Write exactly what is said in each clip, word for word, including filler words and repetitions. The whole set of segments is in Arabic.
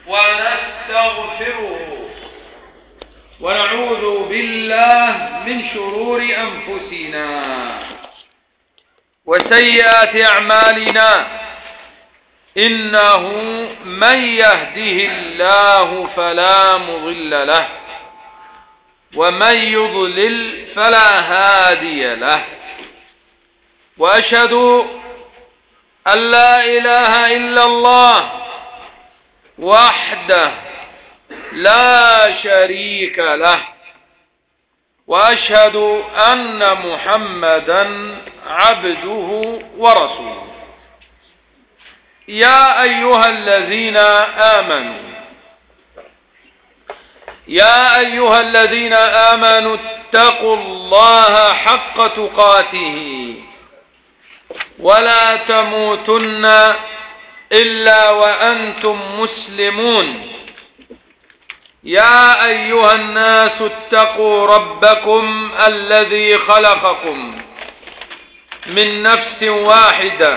ونستغفره ونعوذ بالله من شرور أنفسنا وسيئات أعمالنا، إنه من يهده الله فلا مضل له ومن يضلل فلا هادي له، وأشهد أن لا إله إلا الله وحده لا شريك له، وأشهد أن محمدا عبده ورسوله. يا أيها الذين آمنوا يا أيها الذين آمنوا اتقوا الله حق تقاته ولا تموتن إلا وأنتم مسلمون. يا أيها الناس اتقوا ربكم الذي خلقكم من نفس واحدة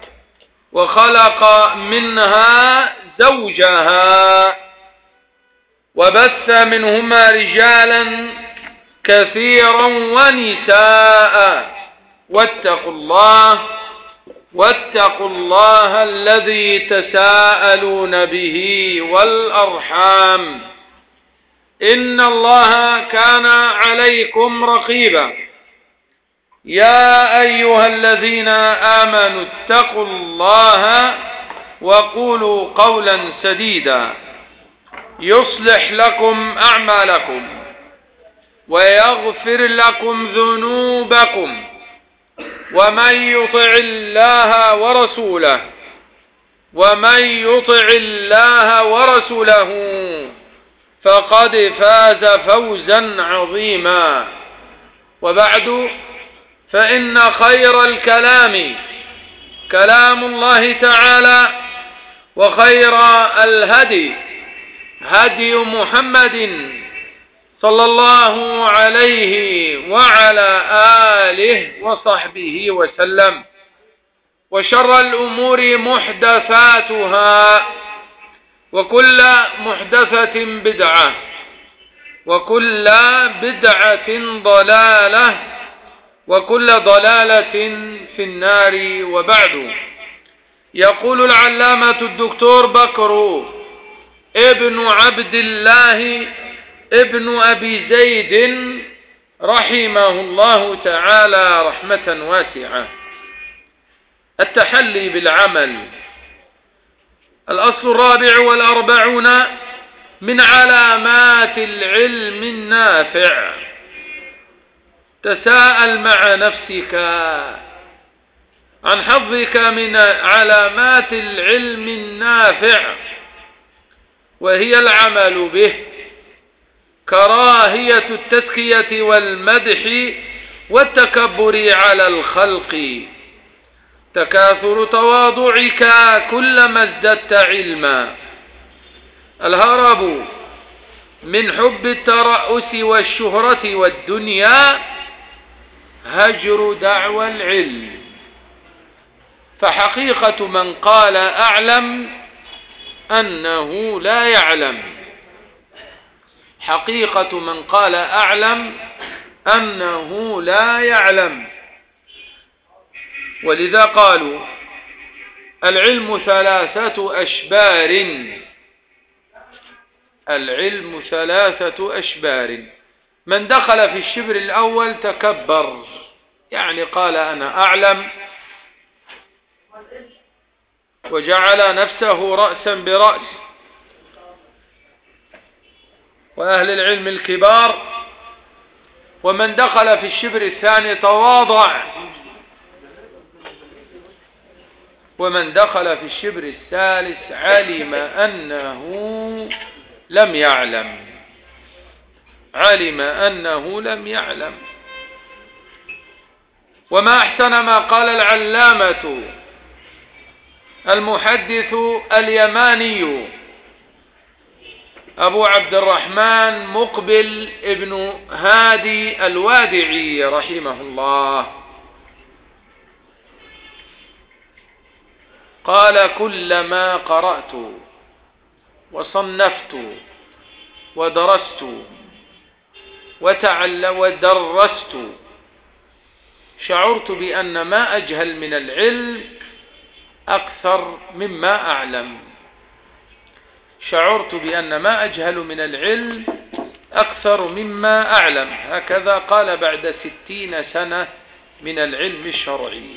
وخلق منها زوجها وبث منهما رجالا كثيرا ونساء، واتقوا الله واتقوا الله الذي تساءلون به والأرحام، إن الله كان عليكم رقيبا. يا أيها الذين آمنوا اتقوا الله وقولوا قولا سديدا يصلح لكم أعمالكم ويغفر لكم ذنوبكم، ومن يطع الله ورسوله ومن يطع الله ورسوله فقد فاز فوزا عظيما. وبعد، فإن خير الكلام كلام الله تعالى، وخير الهدي هدي محمد صلى الله عليه وعلى آله وصحبه وسلم، وشر الأمور محدثاتها، وكل محدثة بدعة، وكل بدعة ضلالة، وكل ضلالة في النار. وبعد، يقول العلامة الدكتور بكر ابن عبد الله ابن أبي زيد رحمه الله تعالى رحمة واسعة: التحلي بالعمل. الأصل الرابع والأربعون من علامات العلم النافع. تساءل مع نفسك عن حظك من علامات العلم النافع، وهي العمل به، كراهية التزكية والمدح والتكبر على الخلق، تكاثر تواضعك كلما ازددت علما، الهرب من حب الترأس والشهرة والدنيا، هجر دعوى العلم. فحقيقة من قال أعلم أنه لا يعلم، حقيقة من قال أعلم أنه لا يعلم. ولذا قالوا: العلم ثلاثة أشبار، العلم ثلاثة أشبار. من دخل في الشبر الأول تكبر، يعني قال أنا أعلم، وجعل نفسه رأسا برأس. وأهل العلم الكبار. ومن دخل في الشبر الثاني تواضع، ومن دخل في الشبر الثالث علم أنه لم يعلم، علم أنه لم يعلم. وما أحسن ما قال العلامة المحدث اليماني أبو عبد الرحمن مقبل ابن هادي الوادعي رحمه الله، قال: كلما قرأت وصنفت ودرست وتعل ودرست شعرت بأن ما أجهل من العلم أكثر مما أعلم شعرت بأن ما أجهل من العلم أكثر مما أعلم. هكذا قال بعد ستين سنة من العلم الشرعي.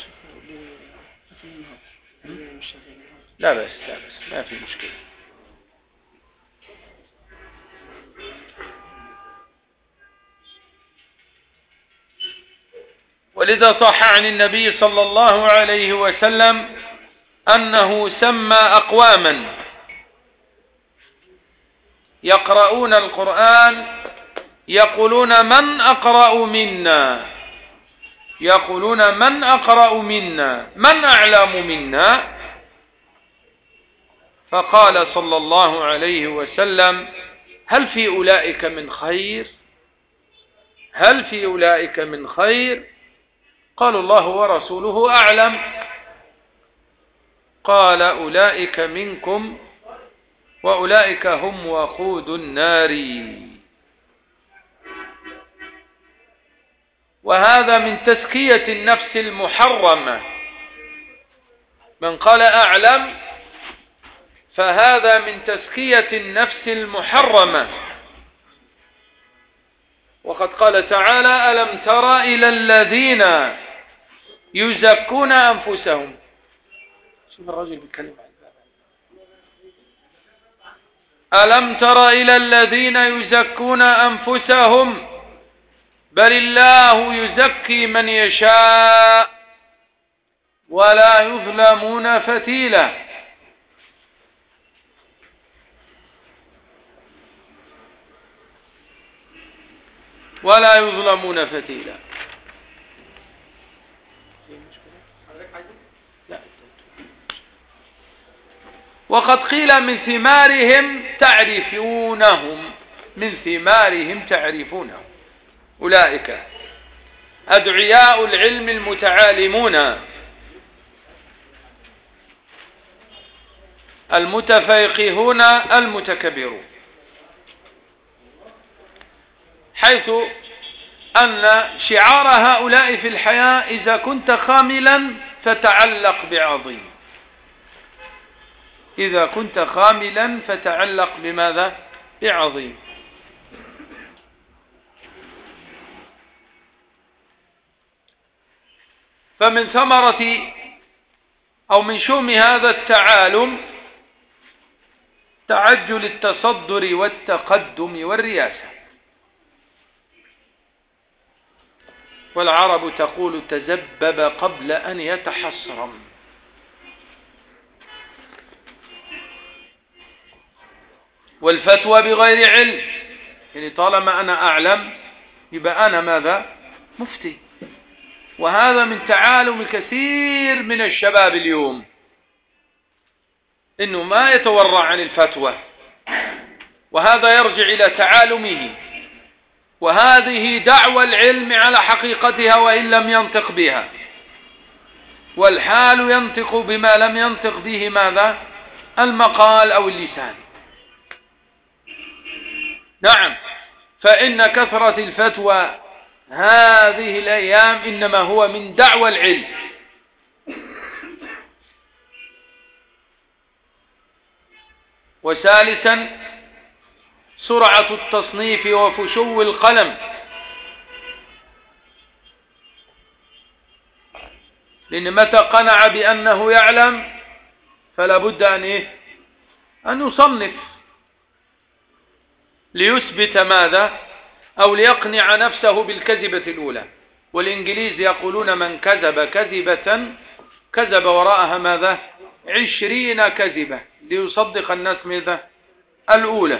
لا بس لا بس ما في مشكلة. ولذا صح عن النبي صلى الله عليه وسلم أنه سمى أقواما يقرؤون القرآن يقولون من أقرأ منا يقولون من أقرأ منا من أعلم منا، فقال صلى الله عليه وسلم هل في أولئك من خير هل في أولئك من خير قالوا الله ورسوله أعلم. قال أولئك منكم وأولئك هم وقود النار. وهذا من تزكية النفس المحرمة. من قال أعلم فهذا من تزكية النفس المحرمة. وقد قال تعالى ألم تر إلى الذين يزكون أنفسهم. شوف الرجل بيتكلم عن ألم تر إلى الذين يزكون أنفسهم بل الله يزكي من يشاء ولا يظلمون فتيلا. ولا يظلمون فتيلا. وقد قيل من ثمارهم تعرفونهم من ثمارهم تعرفونهم. أولئك أدعياء العلم المتعالمون المتفيقهون المتكبرون، حيث أن شعار هؤلاء في الحياة إذا كنت خاملا فتعلق بعظيم إذا كنت خاملا فتعلق بماذا؟ بعظيم. فمن ثمرة أو من شؤم هذا التعالم تعجل التصدر والتقدم والرياسة. والعرب تقول تزبب قبل أن يتحصرم. والفتوى بغير علم، يعني طالما أنا أعلم يبقى أنا ماذا؟ مفتي. وهذا من تعالم كثير من الشباب اليوم، إنه ما يتورع عن الفتوى، وهذا يرجع إلى تعالمه. وهذه دعوى العلم على حقيقتها وإن لم ينطق بها، والحال ينطق بما لم ينطق به ماذا؟ المقال أو اللسان. نعم، فإن كثرة الفتوى هذه الأيام إنما هو من دعوى العلم. وثالثا سرعة التصنيف وفشو القلم، لأن متى قنع بأنه يعلم فلا بد أن إيه؟ أن يصنف ليثبت ماذا؟ أو ليقنع نفسه بالكذبة الأولى. والإنجليز يقولون من كذب كذبة كذب وراءها ماذا؟ عشرين كذبة ليصدق الناس ماذا؟ الأولى.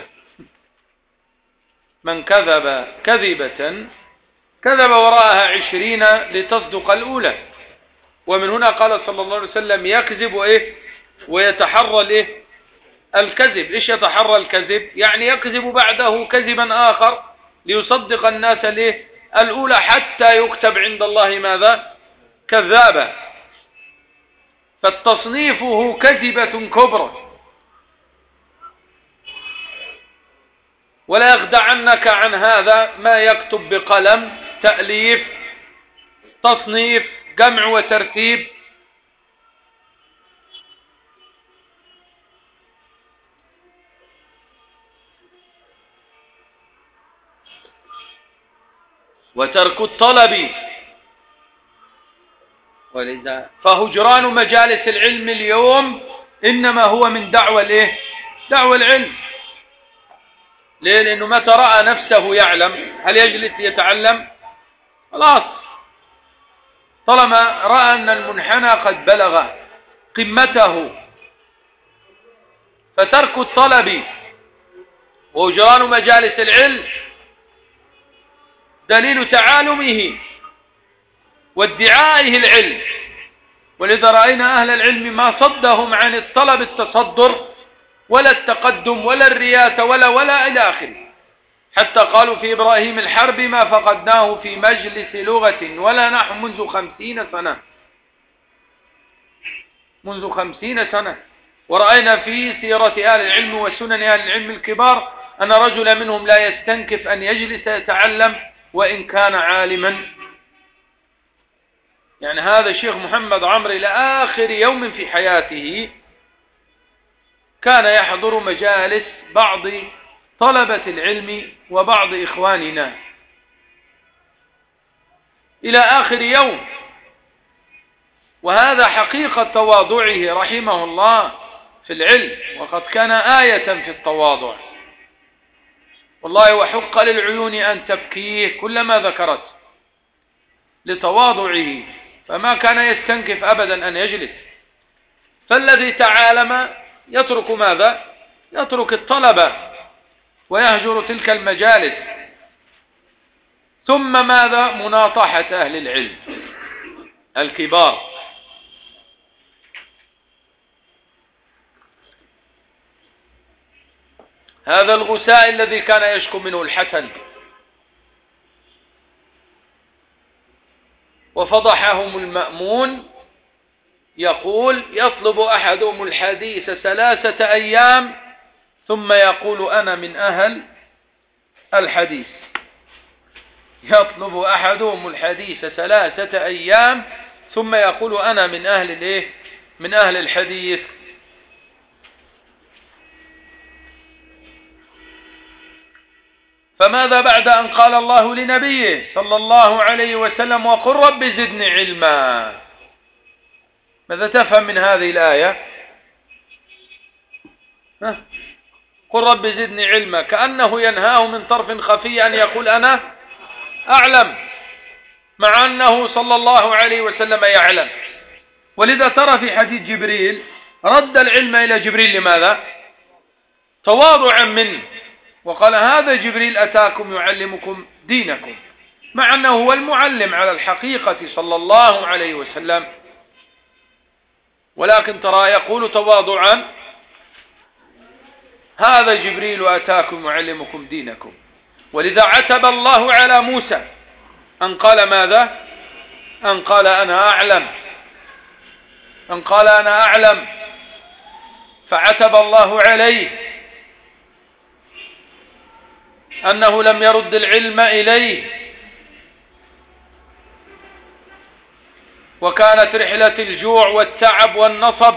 من كذب كذبة كذب وراءها عشرين لتصدق الأولى. ومن هنا قال صلى الله عليه وسلم يكذب إيه؟ ويتحرى الإيه؟ الكذب. إيش يتحرى الكذب؟ يعني يكذب بعده كذبا آخر ليصدق الناس الإيه؟ الأولى، حتى يكتب عند الله ماذا؟ كذابا. فالتصنيفه كذبة كبرى. ولا يخدعنك عن هذا ما يكتب بقلم، تأليف، تصنيف، جمع وترتيب. وترك الطلب. ولذا فهجران مجالس العلم اليوم إنما هو من دعوة الايه؟ دعوة العلم. ليه؟ لأنه متى رأى نفسه يعلم هل يجلس يتعلم؟ خلاص، طالما رأى أن المنحنى قد بلغ قمته. فترك الطلب وهجران مجالس العلم دليل تعالمه وادعائه العلم. ولذا رأينا أهل العلم ما صدهم عن الطلب التصدر ولا التقدم ولا الرياسة ولا ولا إلى آخره، حتى قالوا في إبراهيم الحرب ما فقدناه في مجلس لغة ولا نحن منذ خمسين سنة، منذ خمسين سنة. ورأينا في سيرة أهل العلم وسنن أهل العلم الكبار أن رجل منهم لا يستنكف أن يجلس يتعلم وإن كان عالما. يعني هذا الشيخ محمد عمرو إلى آخر يوم في حياته كان يحضر مجالس بعض طلبة العلم وبعض إخواننا إلى آخر يوم. وهذا حقيقة تواضعه رحمه الله في العلم، وقد كان آية في التواضع. والله وحق للعيون أن تبكيه كلما ذكرت لتواضعه، فما كان يستنكف أبدا أن يجلس. فالذي تعالم يترك ماذا؟ يترك الطلبة ويهجر تلك المجالس. ثم ماذا؟ مناطحة أهل العلم الكبار. هذا الغثاء الذي كان يشكو منه الحسن وفضحهم المأمون، يقول يطلب أحدهم الحديث ثلاثة أيام ثم يقول أنا من أهل الحديث. يطلب أحدهم الحديث ثلاثة أيام ثم يقول أنا من أهل الإيه؟ من أهل الحديث. فماذا بعد أن قال الله لنبيه صلى الله عليه وسلم وقل رب زدني علما؟ ماذا تفهم من هذه الآية؟ ها؟ قل رب زدني علما، كأنه ينهاه من طرف خفي أن يقول أنا أعلم، مع أنه صلى الله عليه وسلم يعلم. ولذا ترى في حديث جبريل رد العلم إلى جبريل. لماذا؟ تواضعا منه، وقال هذا جبريل أتاكم يعلمكم دينكم، مع أنه هو المعلم على الحقيقة صلى الله عليه وسلم. ولكن ترى يقول تواضعا هذا جبريل أتاكم يعلمكم دينكم. ولذا عتب الله على موسى أن قال ماذا؟ أن قال أنا أعلم، أن قال أنا أعلم، فعتب الله عليه أنه لم يرد العلم إليه. وكانت رحلة الجوع والتعب والنصب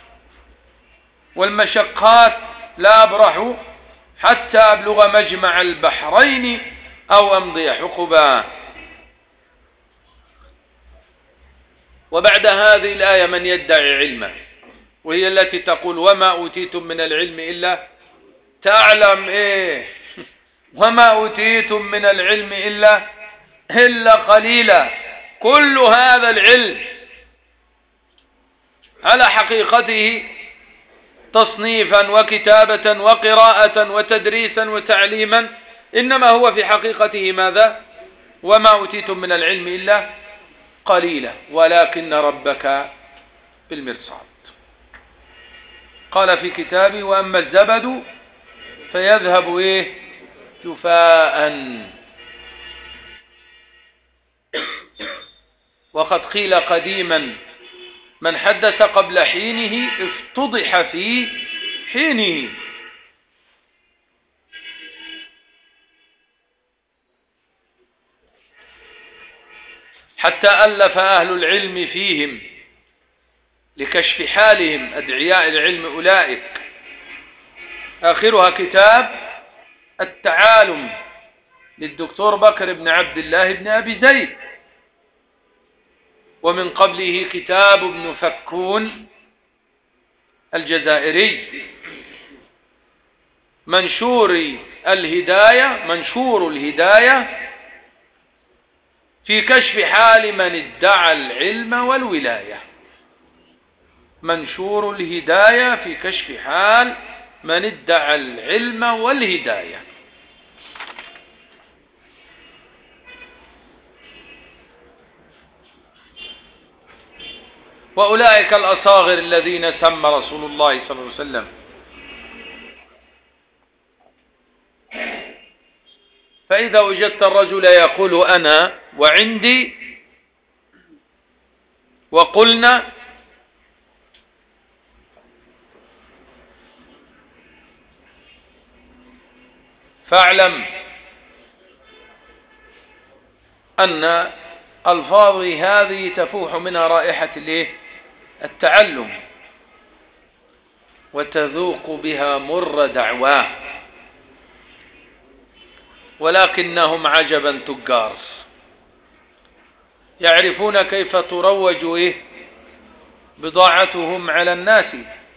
والمشقات لا أبرح حتى أبلغ مجمع البحرين أو أمضي حقبا. وبعد هذه الآية من يدعي علما، وهي التي تقول وما أوتيتم من العلم إلا تعلم إيه وما أوتيتم من العلم إلا إلا قليلا. كل هذا العلم على حقيقته تصنيفا وكتابة وقراءة وتدريسا وتعليما، إنما هو في حقيقته ماذا؟ وما أوتيتم من العلم إلا قليلا ولكن ربك بالمرصاد. قال في كتابه وأما الزبد فيذهب إيه؟ جفاء. وقد قيل قديما من حدث قبل حينه افتضح في حينه. حتى ألف أهل العلم فيهم لكشف حالهم أدعياء العلم أولئك. آخرها كتاب التعالم للدكتور بكر بن عبد الله بن أبي زيد، ومن قبله كتاب ابن فكون الجزائري، منشور الهداية منشور الهداية في كشف حال من ادعى العلم والولاية. منشور الهداية في كشف حال من ادعى العلم والهداية. وأولئك الأصاغر الذين سمى رسول الله صلى الله عليه وسلم. فإذا وجدت الرجل يقول أنا وعندي وقلنا، فاعلم أن ألفاظي هذه تفوح منها رائحة التعلم، وتذوق بها مر دعواه، ولكنهم عجبا تجار يعرفون كيف تروج إيه بضاعتهم على الناس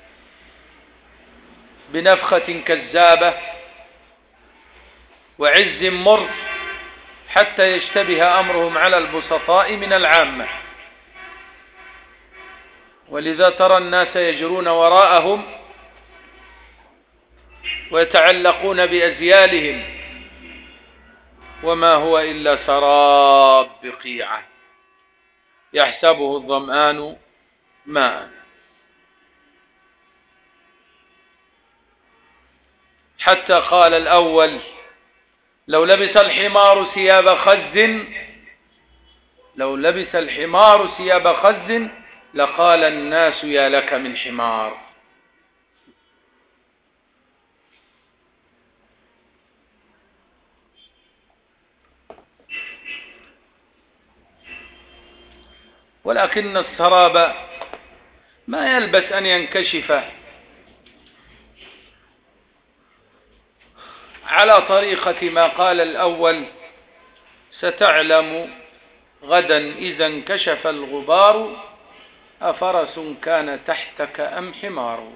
بنفخة كذابة وعز مر، حتى يشتبه أمرهم على البسطاء من العامة. ولذا ترى الناس يجرون وراءهم ويتعلقون بأزيالهم، وما هو إلا سراب بقيعة يحسبه الظمآن ماء. حتى قال الأول لو لبس الحمار ثياب خز لو لبس الحمار ثياب خز لقال الناس يا لك من حمار. ولكن السراب ما يلبس أن ينكشف على طريقة ما قال الأول ستعلم غدا إذا انكشف الغبار أفرس كان تحتك أم حمار.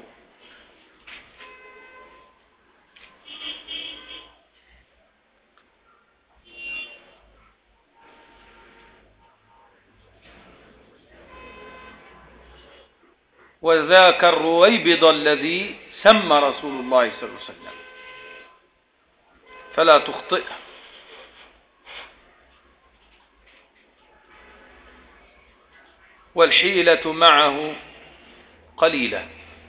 وذاك الرويبض الذي سمى رسول الله صلى الله عليه وسلم، فلا تخطئ. والحيلة معه قليلة،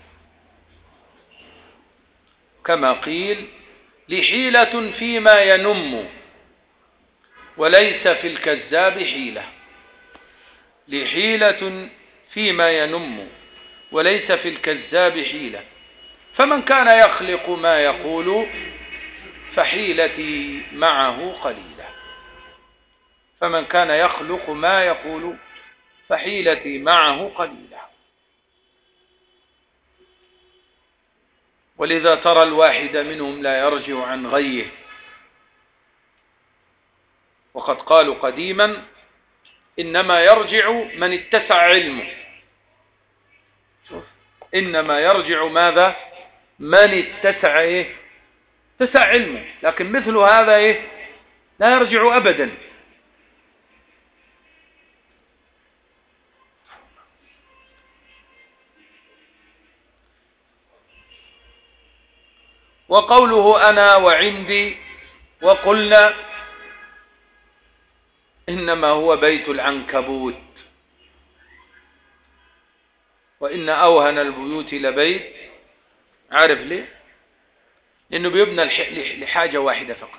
كما قيل لحيلة فيما ينم وليس في الكذاب حيلة. لحيلة فيما ينم وليس في الكذاب حيلة، فمن كان يخلق ما يقول فحيلتي معه قليلة. فمن كان يخلق ما يقول فحيلتي معه قليلة. ولذا ترى الواحد منهم لا يرجع عن غيه، وقد قالوا قديما إنما يرجع من اتسع علمه. شوف، إنما يرجع ماذا؟ من اتسع إيه؟ اتسع علمه. لكن مثل هذا إيه؟ لا يرجع أبدا. وقوله أنا وعندي وقلنا إنما هو بيت العنكبوت، وإن أوهن البيوت لبيت. عارف ليه؟ لأنه بيبنى لحاجة واحدة فقط.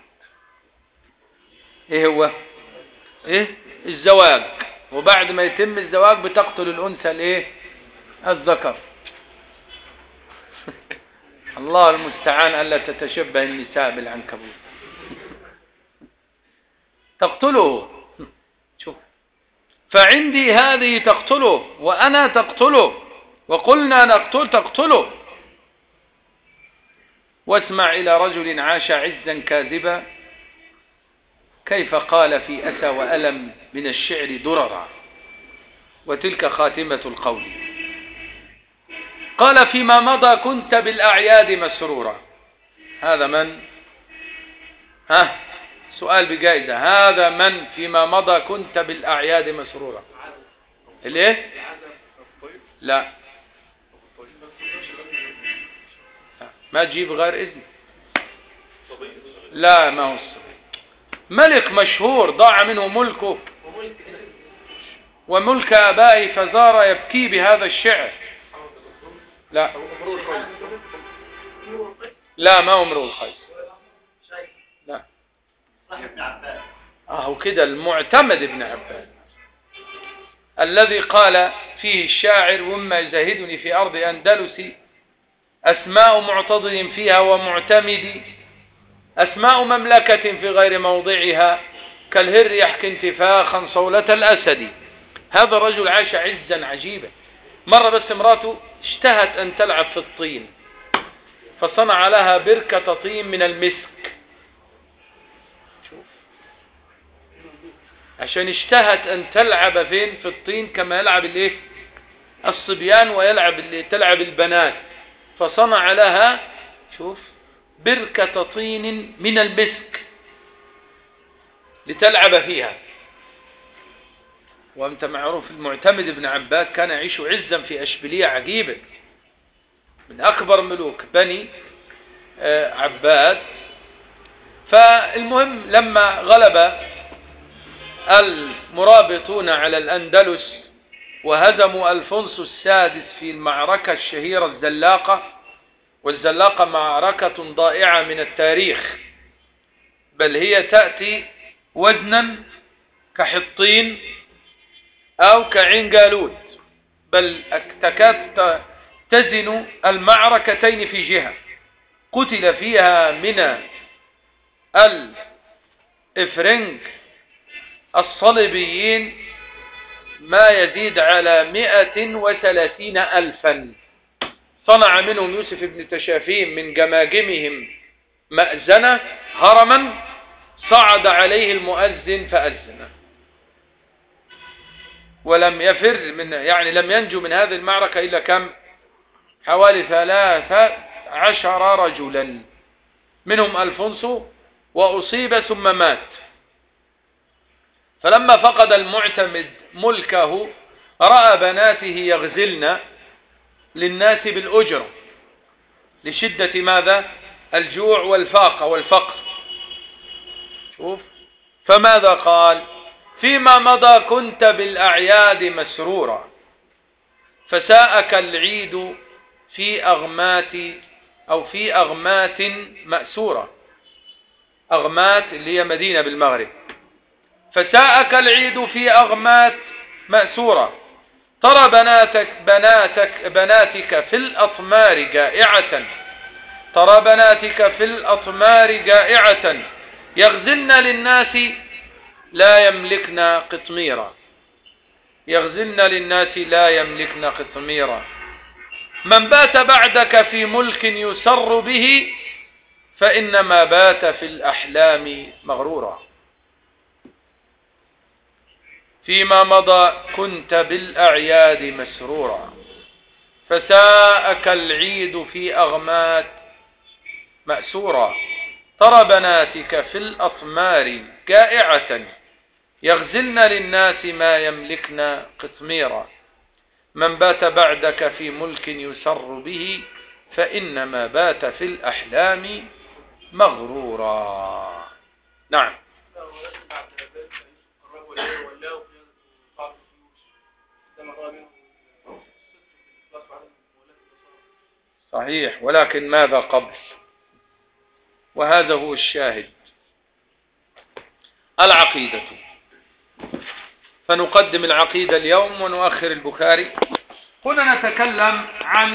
إيه هو؟ إيه؟ الزواج. وبعد ما يتم الزواج بتقتل الأنثى الإيه؟ الذكر. الله المستعان ألا تتشبه النساء بالعنكبوت. تقتله. شوف، فعندي هذه تقتله وأنا تقتله، وقلنا نقتل تقتله. واسمع إلى رجل عاش عزا كاذبا كيف قال في أسى وألم من الشعر دررا، وتلك خاتمة القول. قال فيما مضى كنت بالأعياد مسرورا. هذا من؟ ها سؤال بجائزة. هذا من فيما مضى كنت بالأعياد مسرورا؟ الايه؟ لا ما تجيب غير إذن. لا ما هو الصبي. ملك مشهور ضاع منه ملكه وملك آبائه فزار يبكي بهذا الشعر. لا لا ما هو امرؤ القيس. لا اهو كده المعتمد ابن عباس الذي قال فيه الشاعر وما يزاهدني في أرض أندلسي أسماء معتضد فيها ومعتمد، أسماء مملكة في غير موضعها كالهر يحكي انتفاخا صولة الأسد. هذا الرجل عاش عزا عجيبا. مرة بس امراته اشتهت أن تلعب في الطين فصنع لها بركة طين من المسك. شوف عشان اشتهت أن تلعب فين في الطين كما يلعب الايه الصبيان ويلعب اللي تلعب البنات، فصنع لها شوف بركة طين من المسك لتلعب فيها. وانت معروف المعتمد ابن عباس كان يعيش عزا في أشبيلية عجيبة، من أكبر ملوك بني عباس. فالمهم لما غلب المرابطون على الأندلس وهزموا ألفونسو السادس في المعركة الشهيرة الزلاقة، والزلاقة معركة ضائعة من التاريخ، بل هي تأتي وزنا كحطين أو كعين جالوت، بل تكاد تزن المعركتين في جهة. قتل فيها من الإفرنج الصليبيين ما يزيد على مئة وثلاثين ألفا. صنع منهم يوسف بن تشافين من جماجمهم مأذنة هرما صعد عليه المؤذن فأذن، ولم يفر من يعني لم ينجو من هذه المعركة إلا كم حوالي ثلاثة عشر رجلا منهم ألفونسو، وأصيب ثم مات. فلما فقد المعتمد ملكه رأى بناته يغزلن للناس بالأجرة لشدة ماذا؟ الجوع والفاقة والفقر. شوف فماذا قال؟ فيما مضى كنت بالأعياد مسرورا فساءك العيد في أغمات أو في أغمات مأسورة. أغمات اللي هي مدينة بالمغرب. فساءك العيد في أغمات مأسورة ترى بناتك بناتك بناتك في الأطمار جائعة ترى بناتك في الأطمار جائعة يغزلن للناس لا يملكن قطميرا يغزلن للناس لا يملكن قطميرا. من بات بعدك في ملك يسر به فإنما بات في الأحلام مغرورا. فيما مضى كنت بالأعياد مسرورا فساءك العيد في أغمات مأسورا ترى بناتك في الأطمار جائعة يغزلن للناس ما يملكن قطميرا. من بات بعدك في ملك يسر به فإنما بات في الأحلام مغرورا. نعم صحيح، ولكن ماذا قبل؟ وهذا هو الشاهد. العقيدة، فنقدم العقيدة اليوم ونؤخر البخاري. هنا نتكلم عن